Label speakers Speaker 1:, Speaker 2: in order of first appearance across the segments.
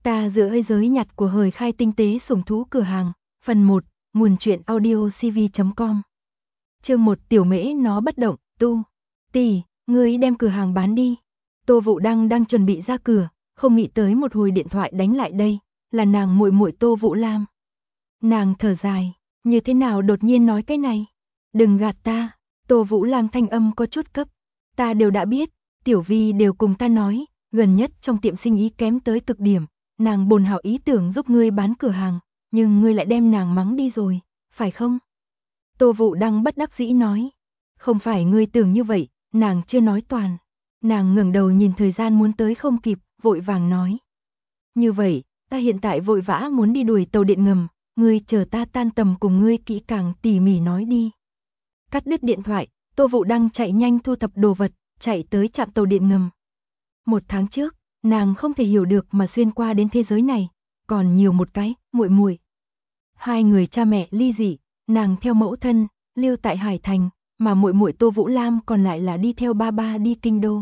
Speaker 1: Ta giữa hơi giới nhặt của hời khai tinh tế sủng thú cửa hàng, phần 1, nguồn truyện audio cv.com. Chương 1 tiểu mễ nó bất động, tu. Tỷ, ngươi đem cửa hàng bán đi. Tô Vũ đang chuẩn bị ra cửa, không nghĩ tới một hồi điện thoại đánh lại đây, là nàng muội muội Tô Vũ Lam. Nàng thở dài, như thế nào đột nhiên nói cái này? Đừng gạt ta, Tô Vũ Lam thanh âm có chút cấp. Ta đều đã biết, Tiểu Vi đều cùng ta nói, gần nhất trong tiệm sinh ý kém tới cực điểm, nàng bồn hảo ý tưởng giúp ngươi bán cửa hàng, nhưng ngươi lại đem nàng mắng đi rồi, phải không? Tô Vũ Đăng bất đắc dĩ nói, không phải ngươi tưởng như vậy, nàng chưa nói toàn. Nàng ngẩng đầu nhìn thời gian muốn tới không kịp, vội vàng nói. Như vậy, ta hiện tại vội vã muốn đi đuổi tàu điện ngầm, ngươi chờ ta tan tầm cùng ngươi kỹ càng tỉ mỉ nói đi. Cắt đứt điện thoại, Tô Vũ Đăng chạy nhanh thu thập đồ vật, chạy tới trạm tàu điện ngầm. 1 tháng trước, nàng không thể hiểu được mà xuyên qua đến thế giới này, còn nhiều một cái, muội muội. Hai người cha mẹ ly dị, nàng theo mẫu thân, lưu tại Hải Thành, mà muội muội Tô Vũ Lam còn lại là đi theo ba ba đi kinh đô.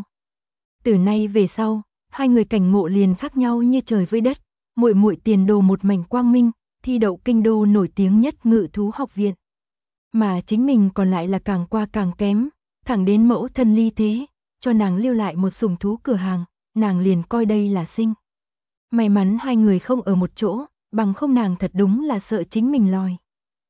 Speaker 1: Từ nay về sau, hai người cảnh ngộ liền khác nhau như trời với đất, muội muội tiền đồ một mảnh quang minh, thi đậu kinh đô nổi tiếng nhất Ngự thú học viện. Mà chính mình còn lại là càng qua càng kém, thẳng đến mẫu thân ly thế, cho nàng lưu lại một sủng thú cửa hàng, nàng liền coi đây là sinh. May mắn hai người không ở một chỗ, bằng không nàng thật đúng là sợ chính mình lòi.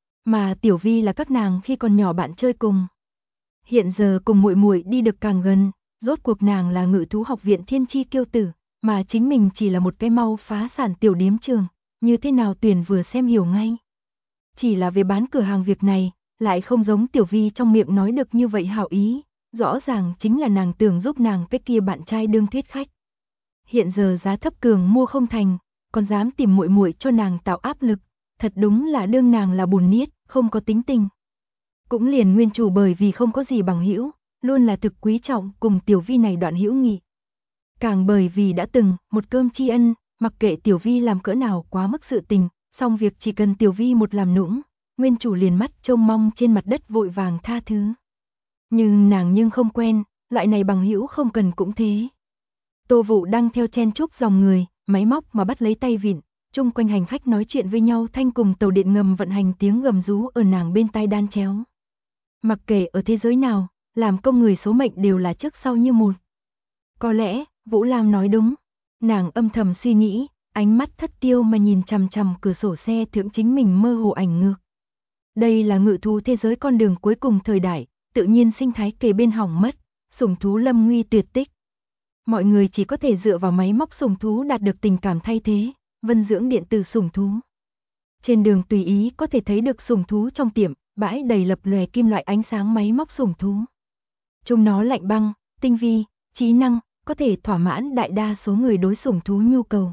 Speaker 1: Mà Tiểu Vi là các nàng khi còn nhỏ bạn chơi cùng. Hiện giờ cùng muội muội đi được càng gần, rốt cuộc nàng là Ngự thú học viện thiên chi kiêu tử, mà chính mình chỉ là một cái mau phá sản tiểu điếm trường, như thế nào tuyển vừa xem hiểu ngay. Chỉ là về bán cửa hàng việc này, lại không giống Tiểu Vi trong miệng nói được như vậy hảo ý, rõ ràng chính là nàng tưởng giúp nàng cái kia bạn trai đương thuyết khách. Hiện giờ giá thấp cường mua không thành, còn dám tìm muội muội cho nàng tạo áp lực, thật đúng là đương nàng là bùn niết, không có tính tình. Cũng liền nguyên chủ bởi vì không có gì bằng hữu, luôn là thực quý trọng cùng Tiểu Vi này đoạn hữu nghị. Càng bởi vì đã từng một cơm tri ân, mặc kệ Tiểu Vi làm cỡ nào quá mức sự tình, xong việc chỉ cần Tiểu Vi một làm nũng, nguyên chủ liền mắt trông mong trên mặt đất vội vàng tha thứ. Nhưng nàng không quen, loại này bằng hữu không cần cũng thế. Tô Vũ đang theo chen chúc dòng người, máy móc mà bắt lấy tay vịn, chung quanh hành khách nói chuyện với nhau thanh cùng tàu điện ngầm vận hành tiếng gầm rú ở nàng bên tai đan chéo. Mặc kệ ở thế giới nào, làm công người số mệnh đều là trước sau như một. Có lẽ, Vũ Lam nói đúng. Nàng âm thầm suy nghĩ, ánh mắt thất tiêu mà nhìn chằm chằm cửa sổ xe thượng chính mình mơ hồ ảnh ngược. Đây là ngự thú thế giới con đường cuối cùng thời đại, tự nhiên sinh thái kề bên hỏng mất, sủng thú lâm nguy tuyệt tích. Mọi người chỉ có thể dựa vào máy móc sủng thú đạt được tình cảm thay thế, vân dưỡng điện tử sủng thú. Trên đường tùy ý có thể thấy được sủng thú trong tiệm, bãi đầy lập lòe kim loại ánh sáng máy móc sủng thú. Chúng nó lạnh băng, tinh vi, trí năng, có thể thỏa mãn đại đa số người đối sủng thú nhu cầu.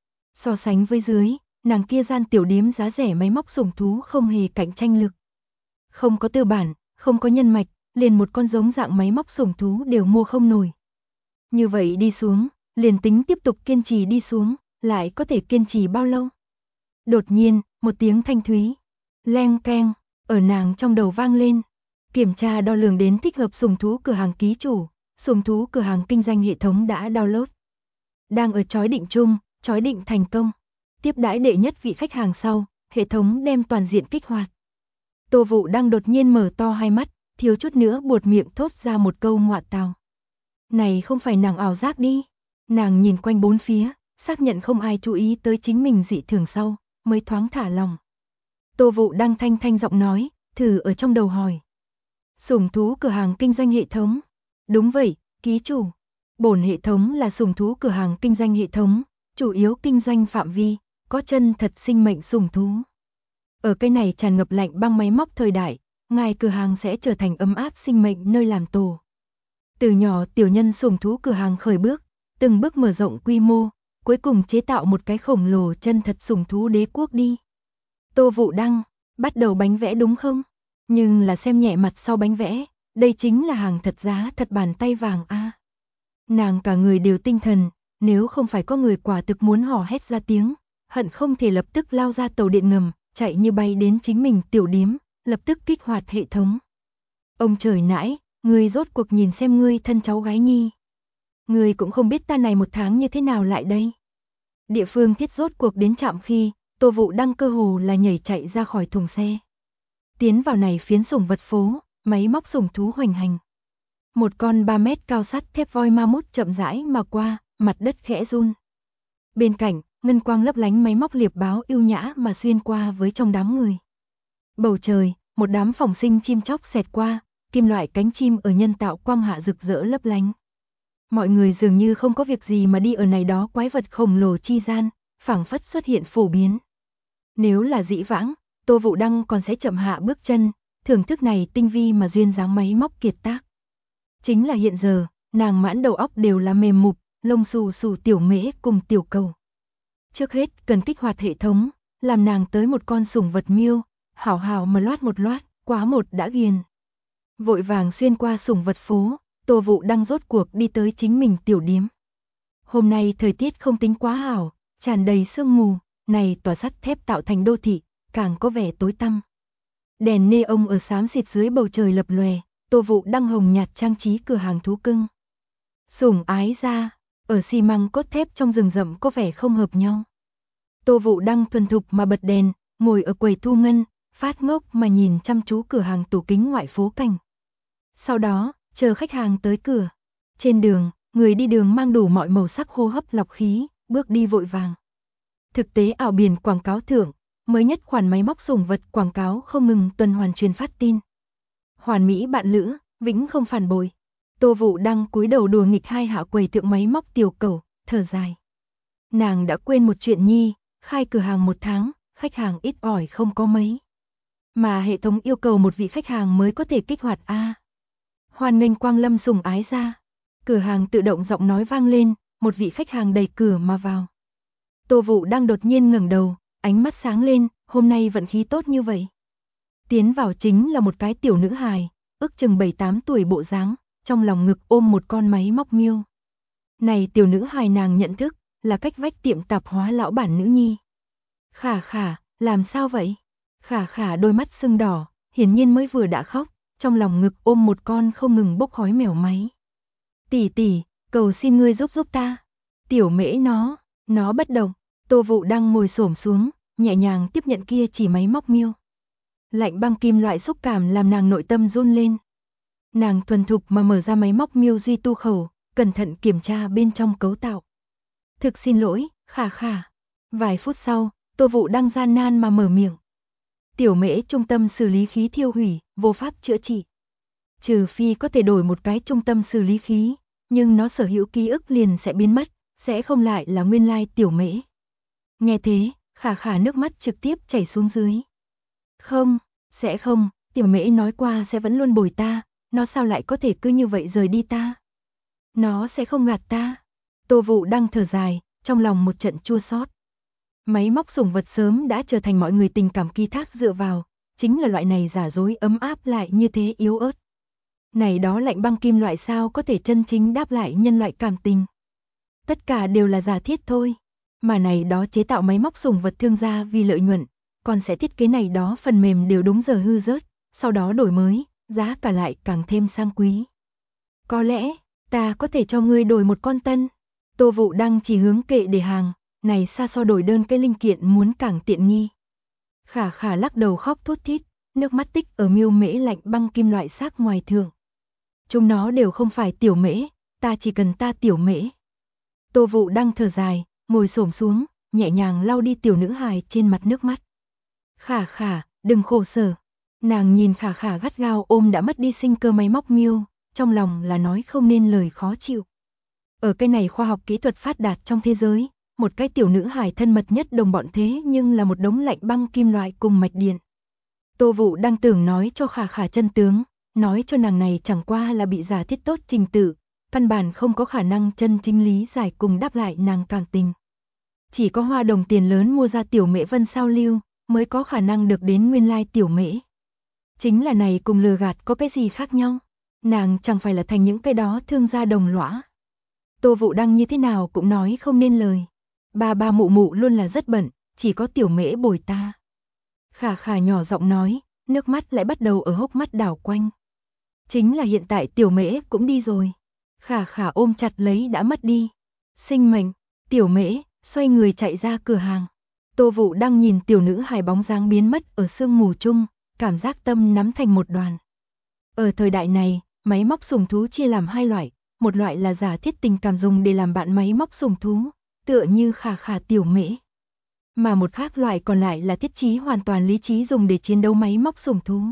Speaker 1: So sánh với dưới, nàng kia gian tiểu điếm giá rẻ máy móc sủng thú không hề cạnh tranh lực. Không có tư bản, không có nhân mạch, liền một con giống dạng máy móc sủng thú đều mua không nổi. Như vậy đi xuống, liền tính tiếp tục kiên trì đi xuống, lại có thể kiên trì bao lâu? Đột nhiên, một tiếng thanh thúy, leng keng, ở nàng trong đầu vang lên. Kiểm tra đo lường đến thích hợp sủng thú cửa hàng ký chủ, sủng thú cửa hàng kinh doanh hệ thống đã download. Đang ở chói định chung, chói định thành công. Tiếp đãi đệ nhất vị khách hàng sau, hệ thống đem toàn diện kích hoạt. Tô Vũ đang đột nhiên mở to hai mắt, thiếu chút nữa buột miệng thốt ra một câu ngọa tào. Này không phải nàng ảo giác đi. Nàng nhìn quanh bốn phía, xác nhận không ai chú ý tới chính mình dị thường sau, mới thoáng thả lòng. Tô Vũ đang thanh thanh giọng nói, thử ở trong đầu hỏi. Sủng thú cửa hàng kinh doanh hệ thống. Đúng vậy, ký chủ. Bổn hệ thống là sủng thú cửa hàng kinh doanh hệ thống, chủ yếu kinh doanh phạm vi, có chân thật sinh mệnh sủng thú. Ở cái này tràn ngập lạnh băng máy móc thời đại, ngài cửa hàng sẽ trở thành ấm áp sinh mệnh nơi làm tổ. Từ nhỏ tiểu nhân sủng thú cửa hàng khởi bước, từng bước mở rộng quy mô, cuối cùng chế tạo một cái khổng lồ chân thật sủng thú đế quốc đi. Tô Vũ Đăng, bắt đầu bánh vẽ đúng không? Nhưng là xem nhẹ mặt sau bánh vẽ, đây chính là hàng thật giá thật bàn tay vàng a. Nàng cả người đều tinh thần, nếu không phải có người quả thực muốn hò hét ra tiếng, hận không thể lập tức lao ra tàu điện ngầm, chạy như bay đến chính mình tiểu điếm, lập tức kích hoạt hệ thống. Ông trời nãi, ngươi rốt cuộc nhìn xem ngươi thân cháu gái nhi. Ngươi cũng không biết ta này 1 tháng như thế nào lại đây. Địa phương thiết rốt cuộc đến trạm khi, Tô Vũ Đăng cơ hồ là nhảy chạy ra khỏi thùng xe. Tiến vào này phiến sủng vật phố, máy móc sủng thú hoành hành. Một con 3 mét cao sắt thép voi ma mút chậm rãi mà qua, mặt đất khẽ run. Bên cạnh, ngân quang lấp lánh máy móc liệp báo ưu nhã mà xuyên qua với trong đám người. Bầu trời, một đám phỏng sinh chim chóc xẹt qua, kim loại cánh chim ở nhân tạo quang hạ rực rỡ lấp lánh. Mọi người dường như không có việc gì mà đi ở này đó quái vật khổng lồ chi gian, phảng phất xuất hiện phổ biến. Nếu là dĩ vãng, Tô Vũ Đăng còn sẽ chậm hạ bước chân, thưởng thức này tinh vi mà duyên dáng máy móc kiệt tác. Chính là hiện giờ, nàng mãn đầu óc đều là mềm mục, lông xù xù tiểu mễ cùng tiểu cầu. Trước hết cần kích hoạt hệ thống, làm nàng tới một con sủng vật miêu, hảo hảo mà loát một loát, quá một đã ghiền. Vội vàng xuyên qua sủng vật phố, Tô Vũ Đăng rốt cuộc đi tới chính mình tiểu điếm. Hôm nay thời tiết không tính quá hảo, tràn đầy sương mù, này tòa sắt thép tạo thành đô thị, càng có vẻ tối tăm. Đèn neon ở xám xịt dưới bầu trời lập lòe, Tô Vũ Đăng hồng nhạt trang trí cửa hàng thú cưng. Sủng ái ra, ở xi măng cốt thép trong rừng rậm có vẻ không hợp nhau. Tô Vũ Đăng thuần thục mà bật đèn, ngồi ở quầy thu ngân, phát ngốc mà nhìn chăm chú cửa hàng tủ kính ngoại phố cảnh. Sau đó, chờ khách hàng tới cửa. Trên đường, người đi đường mang đủ mọi màu sắc hô hấp lọc khí, bước đi vội vàng. Thực tế ảo biển quảng cáo thưởng, mới nhất khoản máy móc sủng vật quảng cáo không ngừng tuần hoàn truyền phát tin. Hoàn mỹ bạn lữ, vĩnh không phản bội. Tô Vũ Đăng cúi đầu đùa nghịch hai hạ quầy thượng máy móc tiểu cầu, thở dài. Nàng đã quên một chuyện nhi, khai cửa hàng 1 tháng, khách hàng ít ỏi không có mấy. Mà hệ thống yêu cầu một vị khách hàng mới có thể kích hoạt A. Hoan nghênh quang lâm sủng ái ra. Cửa hàng tự động giọng nói vang lên, một vị khách hàng đẩy cửa mà vào. Tô Vũ Đăng đột nhiên ngẩng đầu, ánh mắt sáng lên, hôm nay vận khí tốt như vậy. Tiến vào chính là một cái tiểu nữ hài, ước chừng 7-8 tuổi bộ dáng, trong lòng ngực ôm một con máy móc miêu. Này tiểu nữ hài nàng nhận thức, là cách vách tiệm tạp hóa lão bản nữ nhi. Khả khả, làm sao vậy? Khả khả đôi mắt sưng đỏ, hiển nhiên mới vừa đã khóc, trong lòng ngực ôm một con không ngừng bốc khói mèo máy. Tỷ tỷ, cầu xin ngươi giúp ta. Tiểu mễ nó bất động. Tô Vũ Đăng ngồi xổm xuống, nhẹ nhàng tiếp nhận kia chỉ máy móc miêu. Lạnh băng kim loại xúc cảm làm nàng nội tâm run lên. Nàng thuần thục mà mở ra máy móc miêu duy tu khẩu, cẩn thận kiểm tra bên trong cấu tạo. Thực xin lỗi, khả khả. Vài phút sau, Tô Vũ Đăng gian nan mà mở miệng. Tiểu mễ trung tâm xử lý khí thiêu hủy, vô pháp chữa trị. Trừ phi có thể đổi một cái trung tâm xử lý khí, nhưng nó sở hữu ký ức liền sẽ biến mất, sẽ không lại là nguyên lai tiểu mễ. Nghe thế, khả khả nước mắt trực tiếp chảy xuống dưới. Không, sẽ không, tiểu mễ nói qua sẽ vẫn luôn bồi ta, nó sao lại có thể cứ như vậy rời đi ta. Nó sẽ không gạt ta. Tô Vũ Đăng thở dài, trong lòng một trận chua xót. Máy móc sủng vật sớm đã trở thành mọi người tình cảm ký thác dựa vào, chính là loại này giả dối ấm áp lại như thế yếu ớt. Này đó lạnh băng kim loại sao có thể chân chính đáp lại nhân loại cảm tình. Tất cả đều là giả thiết thôi. Mà này đó chế tạo máy móc sủng vật thương gia vì lợi nhuận, còn sẽ thiết kế này đó phần mềm đều đúng giờ hư rớt, sau đó đổi mới, giá cả lại càng thêm sang quý. Có lẽ, ta có thể cho ngươi đổi một con tân. Tô Vũ Đăng chỉ hướng kệ để hàng, này xa so đổi đơn cái linh kiện muốn càng tiện nghi. Khả khả lắc đầu khóc thút thít, nước mắt tích ở miêu mễ lạnh băng kim loại xác ngoài thượng. Chúng nó đều không phải tiểu mễ, ta chỉ cần ta tiểu mễ. Tô Vũ Đăng thở dài, ngồi xổm xuống, nhẹ nhàng lau đi tiểu nữ hài trên mặt nước mắt. Khả khả, đừng khổ sở. Nàng nhìn khả khả gắt gao ôm đã mất đi sinh cơ máy móc miêu, trong lòng là nói không nên lời khó chịu. Ở cái này khoa học kỹ thuật phát đạt trong thế giới, một cái tiểu nữ hài thân mật nhất đồng bọn thế nhưng là một đống lạnh băng kim loại cùng mạch điện. Tô Vũ đang tưởng nói cho khả khả chân tướng, nói cho nàng này chẳng qua là bị giả thiết tốt trình tự, căn bản không có khả năng chân chính lý giải cùng đáp lại nàng cảm tình. Chỉ có hoa đồng tiền lớn mua ra tiểu mễ vân sao lưu, mới có khả năng được đến nguyên lai tiểu mễ. Chính là này cùng lừa gạt có cái gì khác nhau, nàng chẳng phải là thành những cái đó thương gia đồng lõa. Tô Vũ Đăng như thế nào cũng nói không nên lời. Ba mụ mụ luôn là rất bận, chỉ có tiểu mễ bồi ta. Khả khả nhỏ giọng nói, nước mắt lại bắt đầu ở hốc mắt đảo quanh. Chính là hiện tại tiểu mễ cũng đi rồi. Khả khả ôm chặt lấy đã mất đi sinh mệnh. Tiểu mễ, xoay người chạy ra cửa hàng. Tô Vũ đang nhìn tiểu nữ hài bóng dáng biến mất ở sương mù chung, cảm giác tâm nắm thành một đoàn. Ở thời đại này, máy móc sủng thú chia làm hai loại, một loại là giả thiết tình cảm dùng để làm bạn máy móc sủng thú, tựa như Khả Khả tiểu mễ. Mà một khác loại còn lại là thiết trí hoàn toàn lý trí dùng để chiến đấu máy móc sủng thú.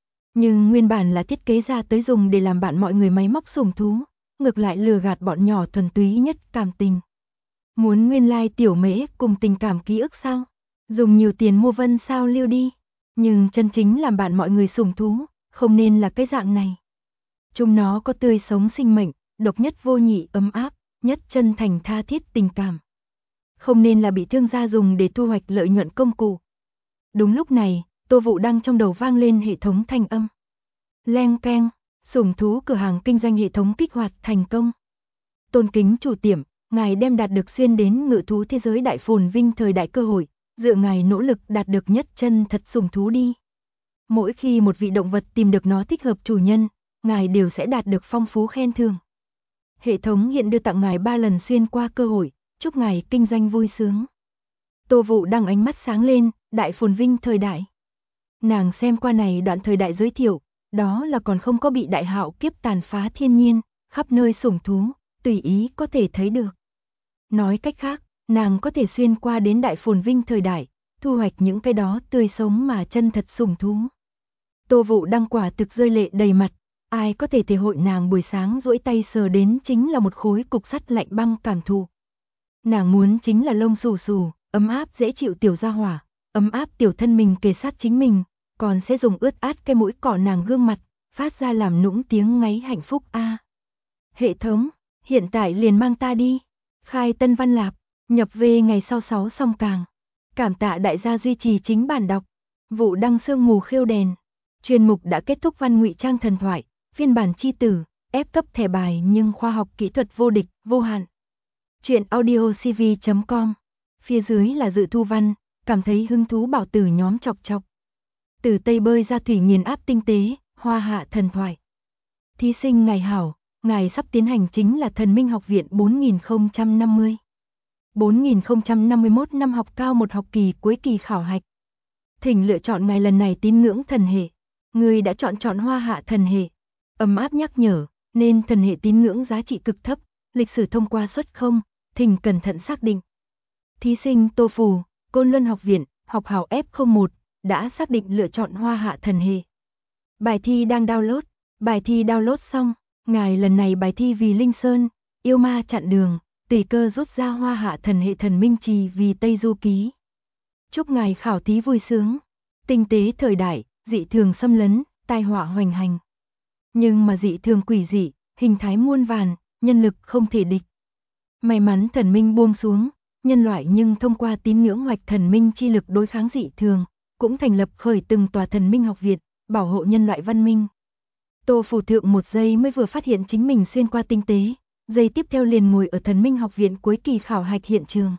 Speaker 1: Nhưng nguyên bản là thiết kế ra tới dùng để làm bạn mọi người máy móc sủng thú, ngược lại lừa gạt bọn nhỏ thuần túy nhất cảm tình. Muốn nguyên lai tiểu mễ cùng tình cảm ký ức sao? Dùng nhiều tiền mua vân sao lưu đi. Nhưng chân chính làm bạn mọi người sủng thú, không nên là cái dạng này. Chúng nó có tươi sống sinh mệnh, độc nhất vô nhị ấm áp, nhất chân thành tha thiết tình cảm. Không nên là bị thương gia dùng để thu hoạch lợi nhuận công cụ. Đúng lúc này, Tô Vũ Đăng trong đầu vang lên hệ thống thanh âm. Leng keng, sủng thú cửa hàng kinh doanh hệ thống kích hoạt thành công. Tôn kính chủ tiệm, ngài đem đạt được xuyên đến ngự thú thế giới đại phồn vinh thời đại cơ hội, dựa ngài nỗ lực đạt được nhất chân thật sủng thú đi. Mỗi khi một vị động vật tìm được nó thích hợp chủ nhân, ngài đều sẽ đạt được phong phú khen thưởng. Hệ thống hiện đưa tặng ngài 3 lần xuyên qua cơ hội, chúc ngài kinh doanh vui sướng. Tô Vũ Đăng ánh mắt sáng lên, đại phồn vinh thời đại. Nàng xem qua này đoạn thời đại giới thiệu, đó là còn không có bị đại hạo kiếp tàn phá thiên nhiên, khắp nơi sủng thú, tùy ý có thể thấy được. Nói cách khác, nàng có thể xuyên qua đến đại phồn vinh thời đại, thu hoạch những cái đó tươi sống mà chân thật sủng thú. Tô Vũ Đăng quả thực rơi lệ đầy mặt, ai có thể thể hội nàng buổi sáng duỗi tay sờ đến chính là một khối cục sắt lạnh băng cảm thụ. Nàng muốn chính là lông xù xù, ấm áp dễ chịu tiểu gia hỏa, ấm áp tiểu thân mình kề sát chính mình, còn sẽ dùng ướt át cái mũi cọ nàng gương mặt, phát ra làm nũng tiếng ngáy hạnh phúc a. Hệ thống, hiện tại liền mang ta đi. Khai tân văn lạp, nhập về ngày sau 6 song càng. Cảm tạ đại gia duy trì chính bản đọc. Vũ Đăng sương mù khêu đèn. Chuyên mục đã kết thúc văn ngụy trang thần thoại, phiên bản chi tử, ép cấp thẻ bài nhưng khoa học kỹ thuật vô địch, vô hạn. Chuyện audiocv.com. Phía dưới là dự thu văn, cảm thấy hứng thú bảo tử nhóm chọc chọc. Từ Tây bơi ra thủy nghiền áp tinh tế, hoa hạ thần thoại. Thí sinh ngài hảo, ngài sắp tiến hành chính là Thần Minh Học viện 4050. 4051 năm học cao một học kỳ cuối kỳ khảo hạch. Thỉnh lựa chọn ngài lần này tín ngưỡng thần hệ. Người đã chọn hoa hạ thần hệ. Ấm áp nhắc nhở, nên thần hệ tín ngưỡng giá trị cực thấp, lịch sử thông qua suất không, thỉnh cẩn thận xác định. Thí sinh Tô Phù, Côn Luân Học viện, học hảo F01, đã xác định lựa chọn hoa hạ thần hệ. Bài thi đang download, bài thi download xong, ngài lần này bài thi vì Linh Sơn, yêu ma chặn đường, tùy cơ rút ra hoa hạ thần hệ thần minh trì vì Tây Du Ký. Chúc ngài khảo thí vui sướng, tinh tế thời đại, dị thường xâm lấn, tai họa hoành hành. Nhưng mà dị thường quỷ dị, hình thái muôn vàn, nhân lực không thể địch. May mắn thần minh buông xuống, nhân loại nhưng thông qua tín ngưỡng hoạch thần minh chi lực đối kháng dị thường, cũng thành lập khởi từng tòa thần minh học viện, bảo hộ nhân loại văn minh. Tô Phù Thượng một giây mới vừa phát hiện chính mình xuyên qua tinh tế, giây tiếp theo liền ngồi ở thần minh học viện cuối kỳ khảo hạch hiện trường.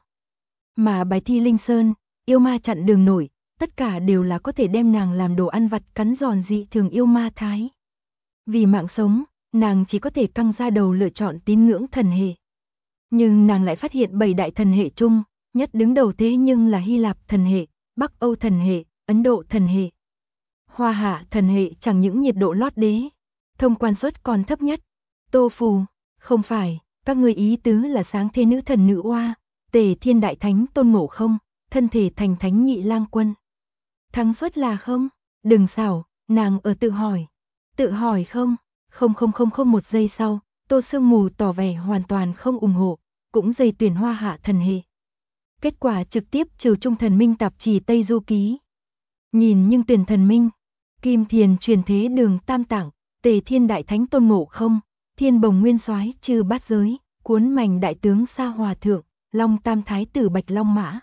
Speaker 1: Mà bài thi Linh Sơn, yêu ma chặn đường nổi, tất cả đều là có thể đem nàng làm đồ ăn vặt cắn giòn dị thường yêu ma thái. Vì mạng sống, nàng chỉ có thể căng ra đầu lựa chọn tín ngưỡng thần hệ. Nhưng nàng lại phát hiện 7 đại thần hệ chung, nhất đứng đầu thế nhưng là Hy Lạp thần hệ, Bắc Âu thần hệ, Ấn Độ thần hệ. Hoa hạ thần hệ chẳng những nhiệt độ lót đế, thông quan suất còn thấp nhất. Tô Phù, không phải, các người ý tứ là sáng thế nữ thần nữ oa, Tề Thiên Đại Thánh Tôn Ngộ Không, thân thể thành thánh nhị lang quân. Thắng suất là không? Đừng xảo, nàng ở tự hỏi. Tự hỏi không? Không một giây sau, Tô Sương Mù tỏ vẻ hoàn toàn không ủng hộ, cũng dây tuyển hoa hạ thần hệ. Kết quả trực tiếp trừ trung thần minh tạp chí Tây Du Ký. Nhìn nhưng tuyển thần minh, Kim Thiền truyền thế đường tam tạng, Tề Thiên Đại Thánh Tôn Ngộ Không, Thiên Bồng Nguyên Soái trừ bát giới, Cuốn Mành Đại Tướng Sa Hòa Thượng, Long Tam Thái Tử Bạch Long Mã.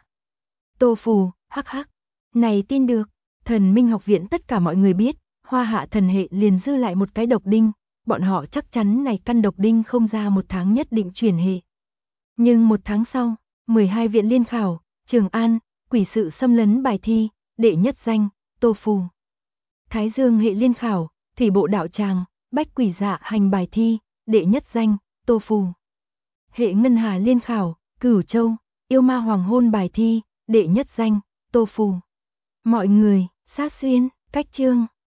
Speaker 1: Tô Phù, hắc hắc, này tin được, thần minh học viện tất cả mọi người biết, hoa hạ thần hệ liền dư lại một cái độc đinh, bọn họ chắc chắn này căn độc đinh không ra 1 tháng nhất định chuyển hệ. Nhưng 1 tháng sau, 12 viện liên khảo, Trường An, quỷ sự xâm lấn bài thi, đệ nhất danh, Tô Phù. Thái Dương hệ liên khảo, thủy bộ đạo tràng, bách quỷ dạ hành bài thi, đệ nhất danh, Tô Phù. Hệ ngân hà liên khảo, Cửu Châu, Yêu ma hoàng hôn bài thi, đệ nhất danh, Tô Phù. Mọi người, Sát Xuyên, Cách Chương.